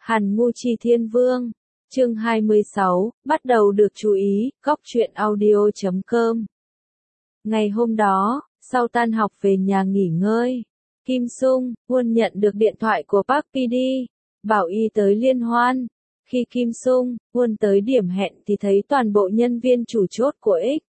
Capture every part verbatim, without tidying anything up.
Hàn Ngu Chi Thiên Vương. Chương hai mươi sáu, bắt đầu được chú ý, góc truyện audio chấm com. Ngày hôm đó, sau tan học về nhà nghỉ ngơi, Kim Sung, Won nhận được điện thoại của Park pê đê, bảo y tới liên hoan. Khi Kim Sung, Won tới điểm hẹn thì thấy toàn bộ nhân viên chủ chốt của X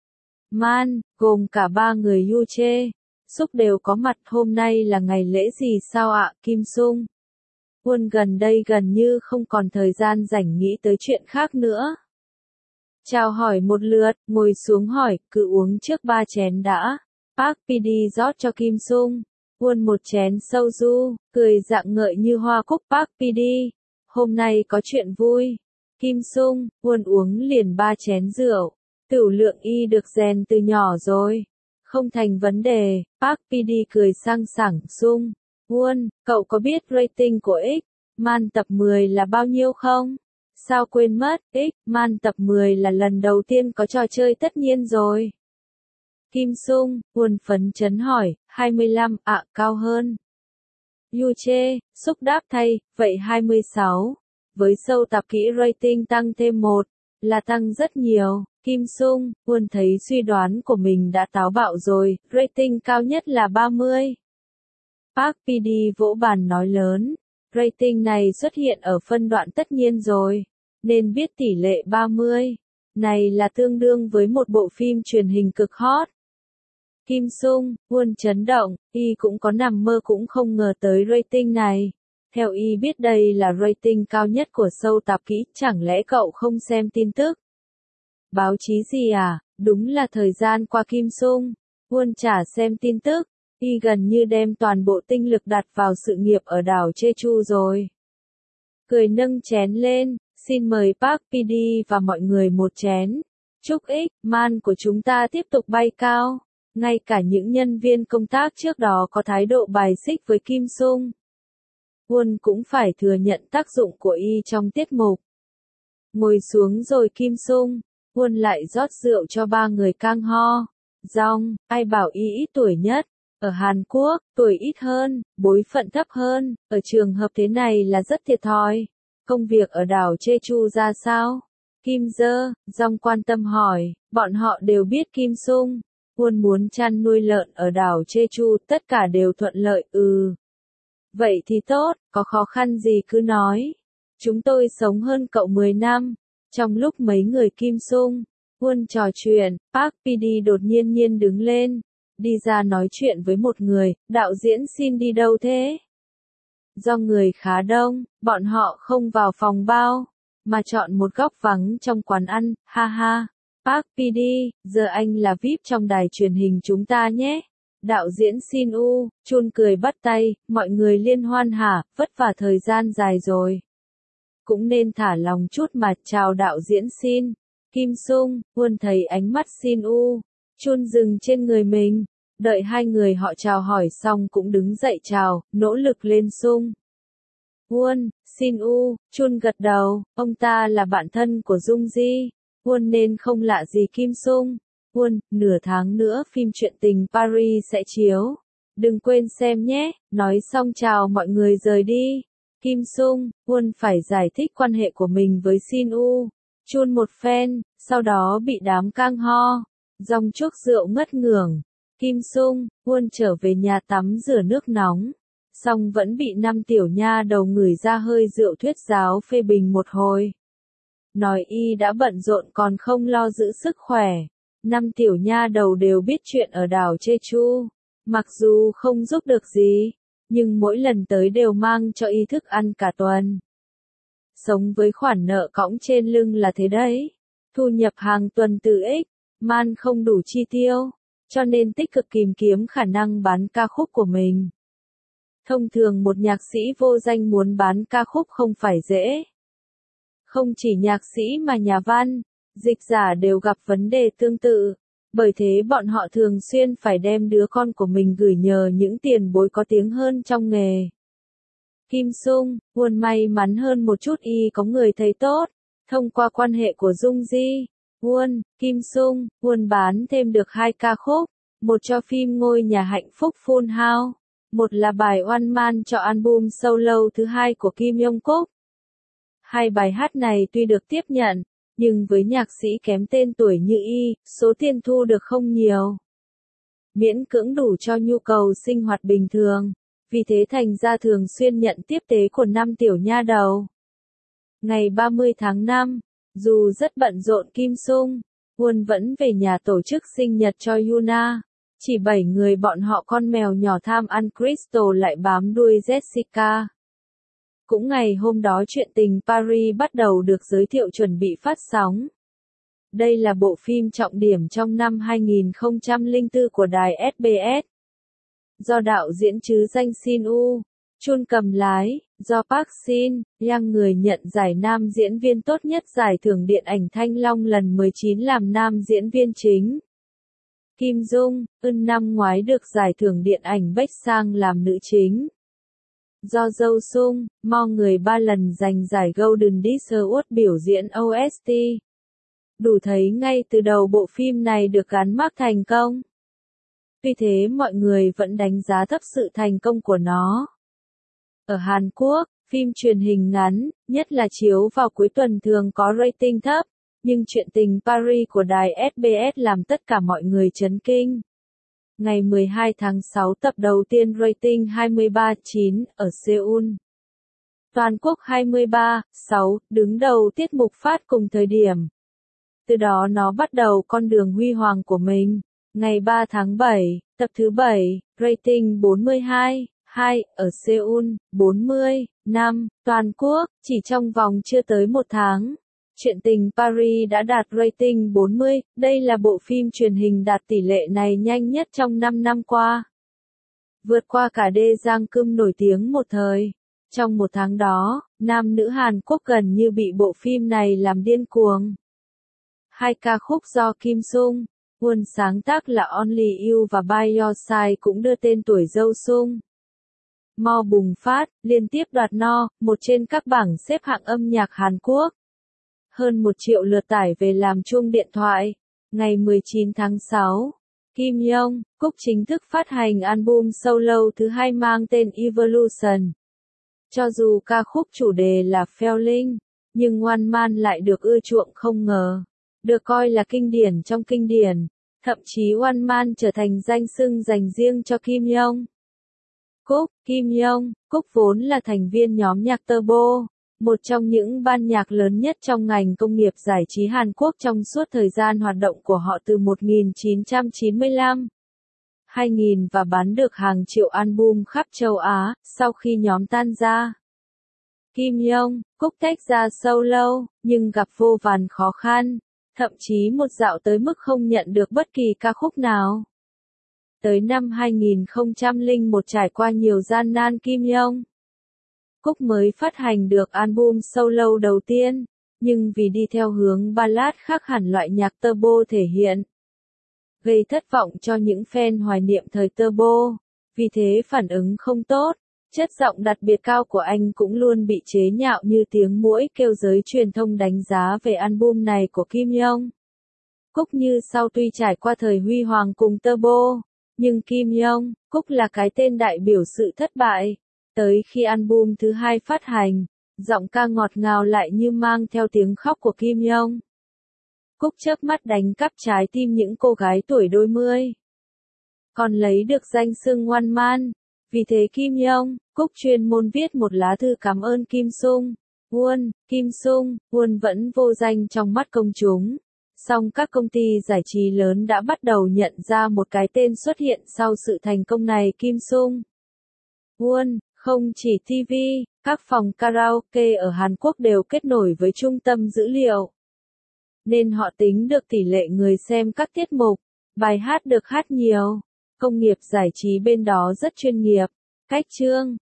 Man, gồm cả ba người Yu Chê, Suk đều có mặt. Hôm nay là ngày lễ gì sao ạ, Kim Sung? Won gần đây gần như không còn thời gian rảnh nghĩ tới chuyện khác nữa. Chào hỏi một lượt, ngồi xuống hỏi, cứ uống trước ba chén đã. Park pê đê rót cho Kim Sung. Won một chén soju, cười rạng ngợi như hoa cúc. Park pê đê, hôm nay có chuyện vui. Kim Sung, Won uống liền ba chén rượu. Tửu lượng y được rèn từ nhỏ rồi. Không thành vấn đề. Park pê đê cười sang sảng. Sung, Won, cậu có biết rating của X Man tập mười là bao nhiêu không? Sao quên mất, X Man tập mười là lần đầu tiên có trò chơi tất nhiên rồi. Kim Sung, Won phấn chấn hỏi, hai mươi lăm, ạ, à, cao hơn. Yu Chê, Suk đáp thay, vậy hai mươi sáu. Với sâu tập kỹ rating tăng thêm một, là tăng rất nhiều. Kim Sung, Won thấy suy đoán của mình đã táo bạo rồi, rating cao nhất là ba mươi. Park pê đê vỗ bàn nói lớn, rating này xuất hiện ở phân đoạn tất nhiên rồi, nên biết tỷ lệ ba mươi này là tương đương với một bộ phim truyền hình cực hot. Kim Sung, Won chấn động, y cũng có nằm mơ cũng không ngờ tới rating này. Theo y biết đây là rating cao nhất của show tạp kỹ, chẳng lẽ cậu không xem tin tức? Báo chí gì à? Đúng là thời gian qua Kim Sung, Won chả xem tin tức. Y gần như đem toàn bộ tinh lực đặt vào sự nghiệp ở đảo Jeju rồi. Cười nâng chén lên, xin mời Park pê đê và mọi người một chén. Chúc X Man của chúng ta tiếp tục bay cao. Ngay cả những nhân viên công tác trước đó có thái độ bài xích với Kim Sung, Won cũng phải thừa nhận tác dụng của y trong tiết mục. Ngồi xuống rồi Kim Sung, Won lại rót rượu cho ba người cang ho. Dong, ai bảo y ít tuổi nhất? Ở Hàn Quốc, tuổi ít hơn, bối phận thấp hơn, ở trường hợp thế này là rất thiệt thòi. Công việc ở đảo Jeju ra sao? Kim Dơ, Dong quan tâm hỏi, bọn họ đều biết Kim Sung, Won muốn chăn nuôi lợn ở đảo Jeju, tất cả đều thuận lợi. Ừ. Vậy thì tốt, có khó khăn gì cứ nói. Chúng tôi sống hơn cậu mười năm. Trong lúc mấy người Kim Sung, Won trò chuyện, Park pê đê đột nhiên nhiên đứng lên, đi ra nói chuyện với một người, đạo diễn xin đi đâu thế? Do người khá đông, bọn họ không vào phòng bao, mà chọn một góc vắng trong quán ăn, ha ha. Park pê đê, giờ anh là vi ai pi trong đài truyền hình chúng ta nhé. Đạo diễn Shin U, Chun cười bắt tay, mọi người liên hoan hả, vất vả thời gian dài rồi. Cũng nên thả lòng chút mà, chào đạo diễn Shin. Kim Sung, Won thấy ánh mắt Shin U, Chun dừng trên người mình. Đợi hai người họ chào hỏi xong cũng đứng dậy chào, nỗ lực lên Sung. Won, Shin U, Chun gật đầu, ông ta là bạn thân của Dung Ji. Won nên không lạ gì Kim Sung. Won, nửa tháng nữa phim truyện tình Paris sẽ chiếu. Đừng quên xem nhé, nói xong chào mọi người rời đi. Kim Sung, Won phải giải thích quan hệ của mình với Shin U, Chun một phen, sau đó bị đám cang ho, dòng chuốc rượu ngất ngưởng. Kim Sung, Won trở về nhà tắm rửa nước nóng, xong vẫn bị năm tiểu nha đầu ngửi ra hơi rượu thuyết giáo phê bình một hồi. Nói y đã bận rộn còn không lo giữ sức khỏe. Năm tiểu nha đầu đều biết chuyện ở đảo Jeju. Mặc dù không giúp được gì, nhưng mỗi lần tới đều mang cho y thức ăn cả tuần. Sống với khoản nợ cõng trên lưng là thế đấy. Thu nhập hàng tuần từ X Man không đủ chi tiêu, cho nên tích cực tìm kiếm khả năng bán ca khúc của mình. Thông thường một nhạc sĩ vô danh muốn bán ca khúc không phải dễ. Không chỉ nhạc sĩ mà nhà văn, dịch giả đều gặp vấn đề tương tự, bởi thế bọn họ thường xuyên phải đem đứa con của mình gửi nhờ những tiền bối có tiếng hơn trong nghề. Kim Sung, Won may mắn hơn một chút y có người thầy tốt, thông qua quan hệ của Dung Ji. Won, Kim Sung, Won bán thêm được hai ca khúc, một cho phim Ngôi nhà hạnh phúc Full House, một là bài One Man cho album solo thứ hai của Kim Yong Kook. Hai bài hát này tuy được tiếp nhận, nhưng với nhạc sĩ kém tên tuổi như y, số tiền thu được không nhiều. Miễn cưỡng đủ cho nhu cầu sinh hoạt bình thường, vì thế thành ra thường xuyên nhận tiếp tế của năm tiểu nha đầu. Ngày ba mươi tháng năm, dù rất bận rộn Kim Sung, Won vẫn về nhà tổ chức sinh nhật cho Yuna. Chỉ bảy người bọn họ con mèo nhỏ tham ăn Crystal lại bám đuôi Jessica. Cũng ngày hôm đó chuyện tình Paris bắt đầu được giới thiệu chuẩn bị phát sóng. Đây là bộ phim trọng điểm trong năm hai nghìn không trăm lẻ bốn của đài ét bê ét. Do đạo diễn chứ danh Shin Woo Chun cầm lái, do Park Shin Yang người nhận giải nam diễn viên tốt nhất giải thưởng điện ảnh Thanh Long lần mười chín làm nam diễn viên chính. Kim Dung Eun năm ngoái được giải thưởng điện ảnh Baek-sang làm nữ chính. Do Jo Sung Mo người ba lần giành giải Golden Disc Award biểu diễn ô ét tê. Đủ thấy ngay từ đầu bộ phim này được gắn mác thành công. Tuy thế mọi người vẫn đánh giá thấp sự thành công của nó. Ở Hàn Quốc, phim truyền hình ngắn, nhất là chiếu vào cuối tuần thường có rating thấp, nhưng chuyện tình Paris của đài ét bê ét làm tất cả mọi người chấn kinh. Ngày mười hai tháng sáu tập đầu tiên rating hai mươi ba phẩy chín ở Seoul. Toàn quốc hai mươi ba phẩy sáu, đứng đầu tiết mục phát cùng thời điểm. Từ đó nó bắt đầu con đường huy hoàng của mình. Ngày ba tháng bảy, tập thứ bảy, rating bốn mươi hai phẩy hai ở Seoul, bốn mươi phẩy năm, toàn quốc, chỉ trong vòng chưa tới một tháng. Chuyện tình Paris đã đạt rating bốn mươi, đây là bộ phim truyền hình đạt tỷ lệ này nhanh nhất trong năm năm qua. Vượt qua cả Dae Jang Kim nổi tiếng một thời. Trong một tháng đó, nam nữ Hàn Quốc gần như bị bộ phim này làm điên cuồng. Hai ca khúc do Kim Sung Won sáng tác là Only You và By Your Side cũng đưa tên tuổi Jo Sung Mo bùng phát, liên tiếp đoạt no, một trên các bảng xếp hạng âm nhạc Hàn Quốc. Hơn một triệu lượt tải về làm chuông điện thoại. Ngày mười chín tháng sáu, Kim Young Cúc chính thức phát hành album solo thứ hai mang tên Evolution. Cho dù ca khúc chủ đề là Feeling, nhưng One Man lại được ưa chuộng không ngờ. Được coi là kinh điển trong kinh điển, thậm chí One Man trở thành danh xưng dành riêng cho Kim Young. Cúc, Kim Young, Cúc vốn là thành viên nhóm nhạc Turbo, một trong những ban nhạc lớn nhất trong ngành công nghiệp giải trí Hàn Quốc trong suốt thời gian hoạt động của họ từ một nghìn chín trăm chín mươi lăm đến hai nghìn và bán được hàng triệu album khắp châu Á, sau khi nhóm tan ra. Kim Young, Cúc tách ra solo, nhưng gặp vô vàn khó khăn, thậm chí một dạo tới mức không nhận được bất kỳ ca khúc nào. Tới năm hai nghìn không trăm lẻ một trải qua nhiều gian nan Kim Young Cúc mới phát hành được album solo đầu tiên, nhưng vì đi theo hướng ballad khác hẳn loại nhạc Turbo thể hiện, gây thất vọng cho những fan hoài niệm thời Turbo, vì thế phản ứng không tốt. Chất giọng đặc biệt cao của anh cũng luôn bị chế nhạo như tiếng muỗi kêu giới truyền thông đánh giá về album này của Kim Young Cúc như sau. Tuy trải qua thời huy hoàng cùng Turbo, nhưng Kim Young Cúc là cái tên đại biểu sự thất bại. Tới khi album thứ hai phát hành, giọng ca ngọt ngào lại như mang theo tiếng khóc của Kim Young Cúc chớp mắt đánh cắp trái tim những cô gái tuổi đôi mươi. Còn lấy được danh xưng One Man. Vì thế Kim Young Cúc chuyên môn viết một lá thư cảm ơn Kim Sung Won. Kim Sung Won vẫn vô danh trong mắt công chúng. Song các công ty giải trí lớn đã bắt đầu nhận ra một cái tên xuất hiện sau sự thành công này. Kim Sung Won không chỉ ti vi, các phòng karaoke ở Hàn Quốc đều kết nối với trung tâm dữ liệu. Nên họ tính được tỷ lệ người xem các tiết mục, bài hát được hát nhiều. Công nghiệp giải trí bên đó rất chuyên nghiệp. Cách chương